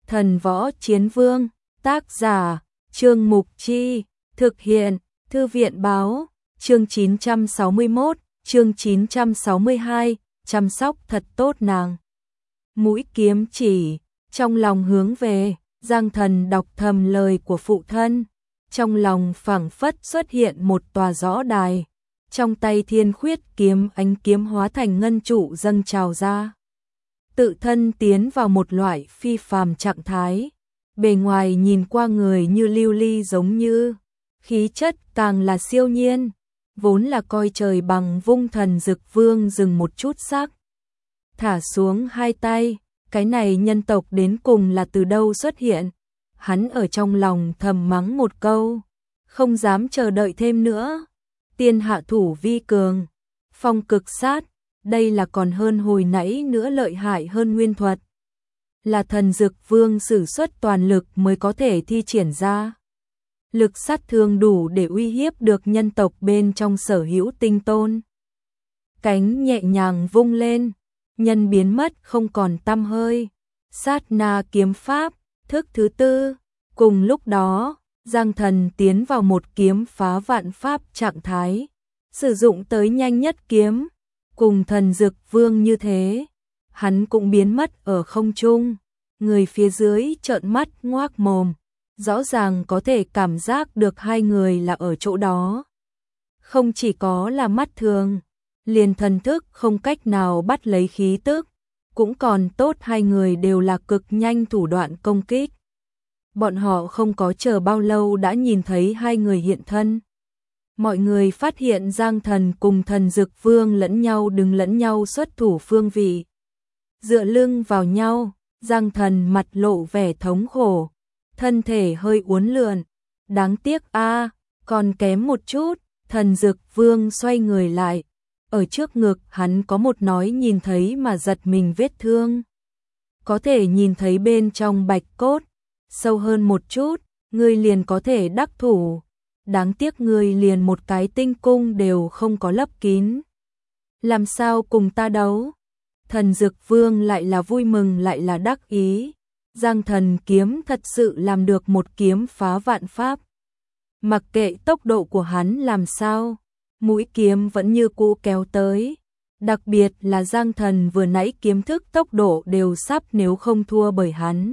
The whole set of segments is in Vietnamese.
Thần Võ Chiến Vương, tác giả, Trương Mục Chi, thực hiện, Thư viện Báo, chương 961, chương 962, chăm sóc thật tốt nàng. Mũi kiếm chỉ, trong lòng hướng về, Giang Thần đọc thầm lời của phụ thân, trong lòng phảng phất xuất hiện một tòa rõ đài, trong tay thiên khuyết kiếm ánh kiếm hóa thành ngân trụ dâng trào ra. Tự thân tiến vào một loại phi phàm trạng thái, bề ngoài nhìn qua người như lưu ly giống như, khí chất càng là siêu nhiên, vốn là coi trời bằng vung. Thần Dực Vương dừng một chút sắc, thả xuống hai tay, cái này nhân tộc đến cùng là từ đâu xuất hiện, hắn ở trong lòng thầm mắng một câu, không dám chờ đợi thêm nữa. Tiên hạ thủ vi cường, phong cực sát, đây là còn hơn hồi nãy nữa lợi hại hơn nguyên thuật. Là Thần Dực Vương sử xuất toàn lực mới có thể thi triển ra. Lực sát thương đủ để uy hiếp được nhân tộc bên trong sở hữu tinh tôn. Cánh nhẹ nhàng vung lên, nhân biến mất không còn tăm hơi. Sát na kiếm pháp, thức thứ tư. Cùng lúc đó, Giang Thần tiến vào một kiếm phá vạn pháp trạng thái, sử dụng tới nhanh nhất kiếm, cùng Thần Dực Vương như thế, hắn cũng biến mất ở không trung, người phía dưới trợn mắt ngoác mồm, rõ ràng có thể cảm giác được hai người là ở chỗ đó. Không chỉ có là mắt thường, liền thần thức không cách nào bắt lấy khí tức, cũng còn tốt hai người đều là cực nhanh thủ đoạn công kích. Bọn họ không có chờ bao lâu đã nhìn thấy hai người hiện thân. Mọi người phát hiện Giang Thần cùng Thần Dực Vương lẫn nhau đứng lẫn nhau xuất thủ phương vị. Dựa lưng vào nhau, Giang Thần mặt lộ vẻ thống khổ, thân thể hơi uốn lượn. Đáng tiếc a, còn kém một chút. Thần Dực Vương xoay người lại, ở trước ngực hắn có một nói nhìn thấy mà giật mình vết thương. Có thể nhìn thấy bên trong bạch cốt, sâu hơn một chút, ngươi liền có thể đắc thủ. Đáng tiếc ngươi liền một cái tinh cung đều không có lấp kín. Làm sao cùng ta đấu? Thần Dực Vương lại là vui mừng lại là đắc ý. Giang Thần kiếm thật sự làm được một kiếm phá vạn pháp. Mặc kệ tốc độ của hắn làm sao, mũi kiếm vẫn như cũ kéo tới. Đặc biệt là Giang Thần vừa nãy kiếm thức tốc độ đều sắp nếu không thua bởi hắn.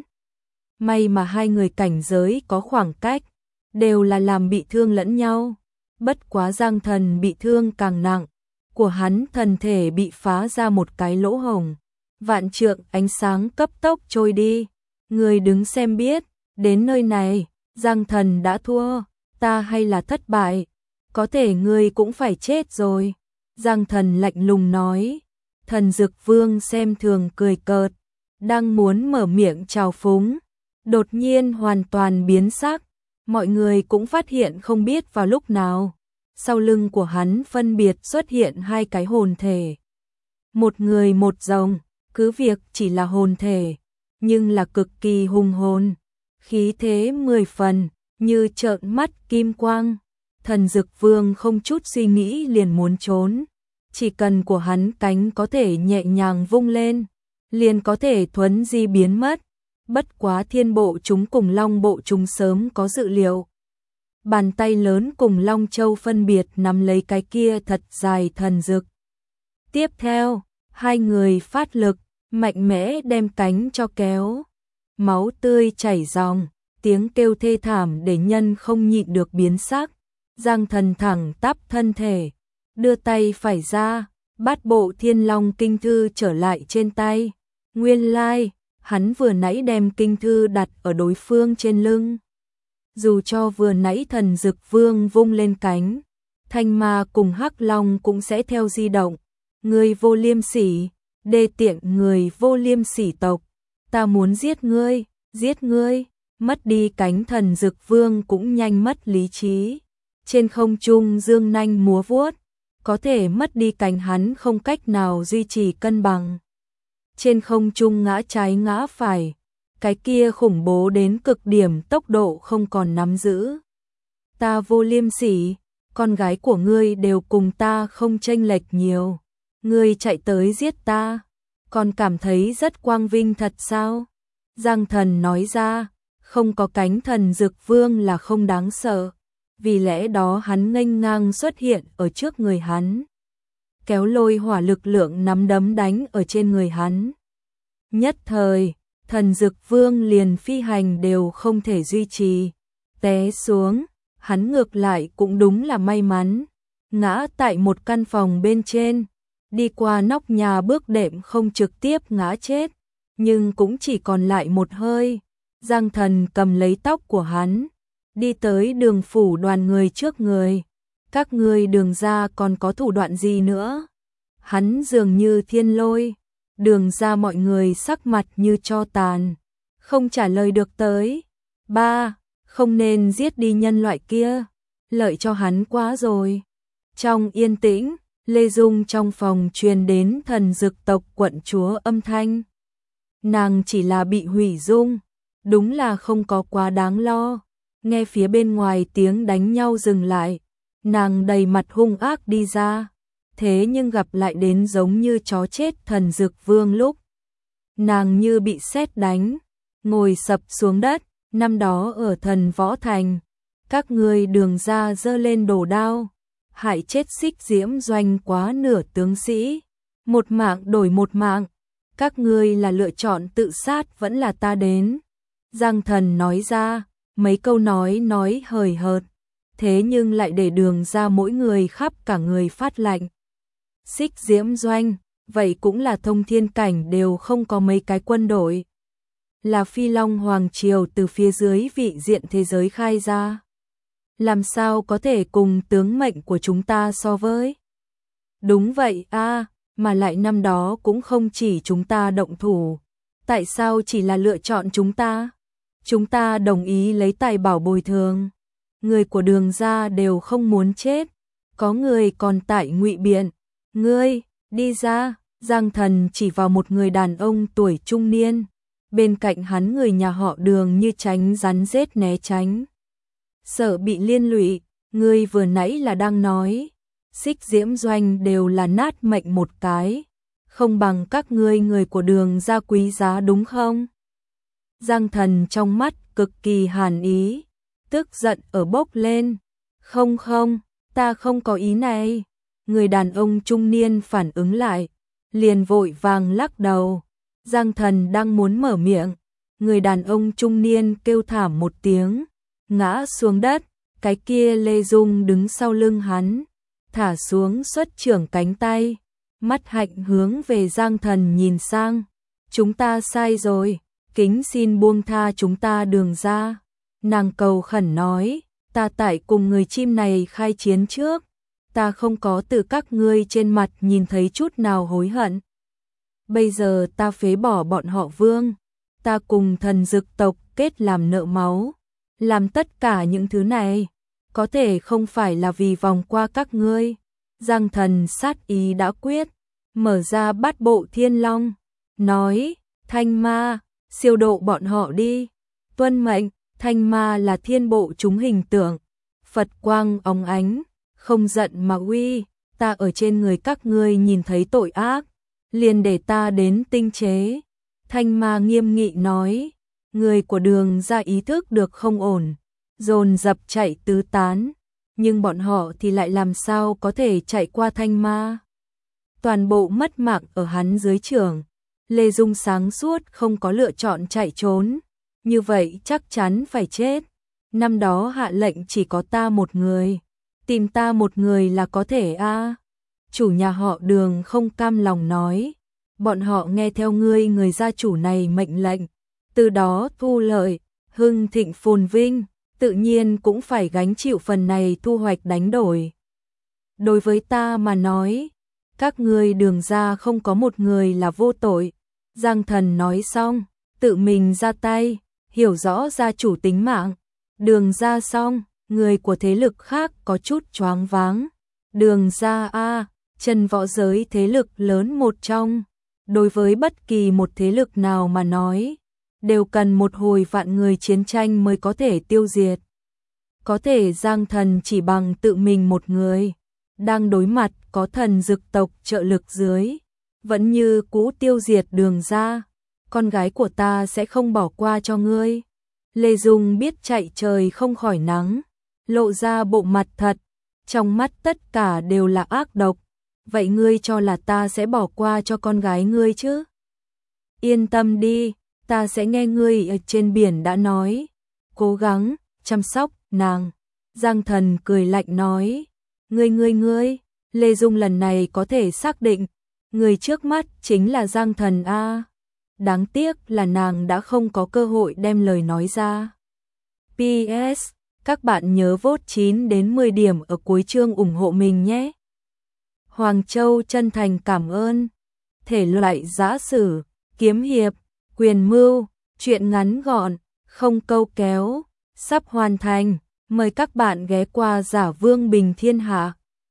May mà hai người cảnh giới có khoảng cách, đều là làm bị thương lẫn nhau. Bất quá Giang Thần bị thương càng nặng, của hắn thần thể bị phá ra một cái lỗ hổng. Vạn trượng ánh sáng cấp tốc trôi đi. Người đứng xem biết, đến nơi này, Giang Thần đã thua, ta hay là thất bại, có thể ngươi cũng phải chết rồi. Giang Thần lạnh lùng nói. Thần Dực Vương xem thường cười cợt, đang muốn mở miệng chào phúng, đột nhiên hoàn toàn biến sắc. Mọi người cũng phát hiện không biết vào lúc nào, sau lưng của hắn phân biệt xuất hiện hai cái hồn thể. Một người một rồng, cứ việc chỉ là hồn thể, nhưng là cực kỳ hùng hồn, khí thế 10 phần, như trợn mắt kim quang. Thần Dực Vương không chút suy nghĩ liền muốn trốn, chỉ cần của hắn cánh có thể nhẹ nhàng vung lên, liền có thể thuấn di biến mất. Bất quá thiên bộ chúng cùng long bộ chúng sớm có dự liệu. Bàn tay lớn cùng long châu phân biệt nắm lấy cái kia thật dài thần dực. Tiếp theo, hai người phát lực, mạnh mẽ đem cánh cho kéo. Máu tươi chảy ròng, tiếng kêu thê thảm để nhân không nhịn được biến sắc. Giang Thần thẳng tắp thân thể, đưa tay phải ra, bát bộ thiên long kinh thư trở lại trên tay. Nguyên lai, hắn vừa nãy đem kinh thư đặt ở đối phương trên lưng. Dù cho vừa nãy Thần Dực Vương vung lên cánh, Thanh Ma cùng Hắc Long cũng sẽ theo di động. Người vô liêm sỉ, đê tiện người vô liêm sỉ tộc, ta muốn giết ngươi, giết ngươi. Mất đi cánh Thần Dực Vương cũng nhanh mất lý trí. Trên không trung dương nanh múa vuốt, có thể mất đi cánh hắn không cách nào duy trì cân bằng. Trên không trung ngã trái ngã phải, cái kia khủng bố đến cực điểm tốc độ không còn nắm giữ. Ta vô liêm sỉ, con gái của ngươi đều cùng ta không chênh lệch nhiều. Ngươi chạy tới giết ta, còn cảm thấy rất quang vinh thật sao? Giang Thần nói ra, không có cánh Thần Dực Vương là không đáng sợ, vì lẽ đó hắn nghênh ngang xuất hiện ở trước người hắn, kéo lôi hỏa lực lượng nắm đấm đánh ở trên người hắn. Nhất thời, Thần Dực Vương liền phi hành đều không thể duy trì, té xuống, hắn ngược lại cũng đúng là may mắn, ngã tại một căn phòng bên trên, đi qua nóc nhà bước đệm không trực tiếp ngã chết, nhưng cũng chỉ còn lại một hơi. Giang Thần cầm lấy tóc của hắn, đi tới Đường phủ đoàn người trước người. Các ngươi Đường gia còn có thủ đoạn gì nữa? Hắn dường như thiên lôi, Đường gia mọi người sắc mặt như tro tàn, không trả lời được tới. Ba, không nên giết đi nhân loại kia, lợi cho hắn quá rồi. Trong yên tĩnh, Lê Dung trong phòng truyền đến Thần Dực tộc quận chúa âm thanh. Nàng chỉ là bị hủy dung, đúng là không có quá đáng lo. Nghe phía bên ngoài tiếng đánh nhau dừng lại, nàng đầy mặt hung ác đi ra, thế nhưng gặp lại đến giống như chó chết Thần Dực Vương lúc. Nàng như bị sét đánh, ngồi sập xuống đất. Năm đó ở Thần Võ Thành, các ngươi Đường gia giơ lên đồ đao, hại chết Xích Diễm Doanh quá nửa tướng sĩ, một mạng đổi một mạng, các ngươi là lựa chọn tự sát vẫn là ta đến. Giang Thần nói ra, mấy câu nói hời hợt, thế nhưng lại để Đường gia mỗi người khắp cả người phát lạnh. Xích Diễm Doanh, vậy cũng là thông thiên cảnh đều không có mấy cái quân đội. Là Phi Long Hoàng Triều từ phía dưới vị diện thế giới khai ra. Làm sao có thể cùng tướng mệnh của chúng ta so với? Đúng vậy a, mà lại năm đó cũng không chỉ chúng ta động thủ. Tại sao chỉ là lựa chọn chúng ta? Chúng ta đồng ý lấy tài bảo bồi thường. Người của Đường gia đều không muốn chết. Có người còn tại ngụy biện. Ngươi, đi ra. Giang Thần chỉ vào một người đàn ông tuổi trung niên. Bên cạnh hắn người nhà họ Đường như tránh rắn rết né tránh. Sợ bị liên lụy, ngươi vừa nãy là đang nói, Xích Diễm Doanh đều là nát mệnh một cái, không bằng các ngươi người của Đường gia quý giá đúng không? Giang Thần trong mắt cực kỳ hàn ý, tức giận ở bốc lên. Không không, ta không có ý này. Người đàn ông trung niên phản ứng lại, liền vội vàng lắc đầu. Giang Thần đang muốn mở miệng, người đàn ông trung niên kêu thảm một tiếng, ngã xuống đất. Cái kia Lê Dung đứng sau lưng hắn, thả xuống xuất trưởng cánh tay, mắt hạnh hướng về Giang Thần nhìn sang. Chúng ta sai rồi, kính xin buông tha chúng ta Đường gia. Nàng cầu khẩn nói, ta tại cùng người chim này khai chiến trước, ta không có từ các ngươi trên mặt nhìn thấy chút nào hối hận. Bây giờ ta phế bỏ bọn họ Vương, ta cùng Thần Dực tộc kết làm nợ máu, làm tất cả những thứ này, có thể không phải là vì vòng qua các ngươi. Giang Thần sát ý đã quyết, mở ra bát bộ thiên long, nói, Thanh Ma, siêu độ bọn họ đi. Tuân mệnh. Thanh Ma là thiên bộ chúng hình tượng, Phật quang óng ánh, không giận mà uy, ta ở trên người các ngươi nhìn thấy tội ác, liền để ta đến tinh chế. Thanh Ma nghiêm nghị nói, người của Đường gia ý thức được không ổn, dồn dập chạy tứ tán, nhưng bọn họ thì lại làm sao có thể chạy qua Thanh Ma. Toàn bộ mất mạng ở hắn dưới trưởng. Lê Dung sáng suốt không có lựa chọn chạy trốn, như vậy chắc chắn phải chết. Năm đó hạ lệnh chỉ có ta một người, tìm ta một người là có thể a. Chủ nhà họ Đường không cam lòng nói, bọn họ nghe theo ngươi người gia chủ này mệnh lệnh, từ đó thu lợi, hưng thịnh phồn vinh, tự nhiên cũng phải gánh chịu phần này thu hoạch đánh đổi. Đối với ta mà nói, các ngươi Đường gia không có một người là vô tội. Giang Thần nói xong, tự mình ra tay, hiểu rõ gia chủ tính mạng. Đường gia xong, người của thế lực khác có chút choáng váng. Đường gia a, chân võ giới thế lực lớn một trong, đối với bất kỳ một thế lực nào mà nói, đều cần một hồi vạn người chiến tranh mới có thể tiêu diệt. Có thể Giang Thần chỉ bằng tự mình một người, đang đối mặt có Thần Dực tộc trợ lực dưới, vẫn như cũ tiêu diệt Đường gia. con gái của ta sẽ không bỏ qua cho ngươi. Lê Dung biết chạy trời không khỏi nắng, lộ ra bộ mặt thật, trong mắt tất cả đều là ác độc. Vậy ngươi cho là ta sẽ bỏ qua cho con gái ngươi chứ? Yên tâm đi, ta sẽ nghe ngươi ở trên biển đã nói. Cố gắng, chăm sóc, nàng. Giang Thần cười lạnh nói. Ngươi. Lê Dung lần này có thể xác định, người trước mắt chính là Giang Thần a. Đáng tiếc là nàng đã không có cơ hội đem lời nói ra. PS, các bạn nhớ vote 9 đến 10 điểm ở cuối chương ủng hộ mình nhé. Hoàng Châu chân thành cảm ơn. Thể loại giã sử, kiếm hiệp, quyền mưu, truyện ngắn gọn, không câu kéo, sắp hoàn thành. Mời các bạn ghé qua Giả Vương Bình Thiên Hạ.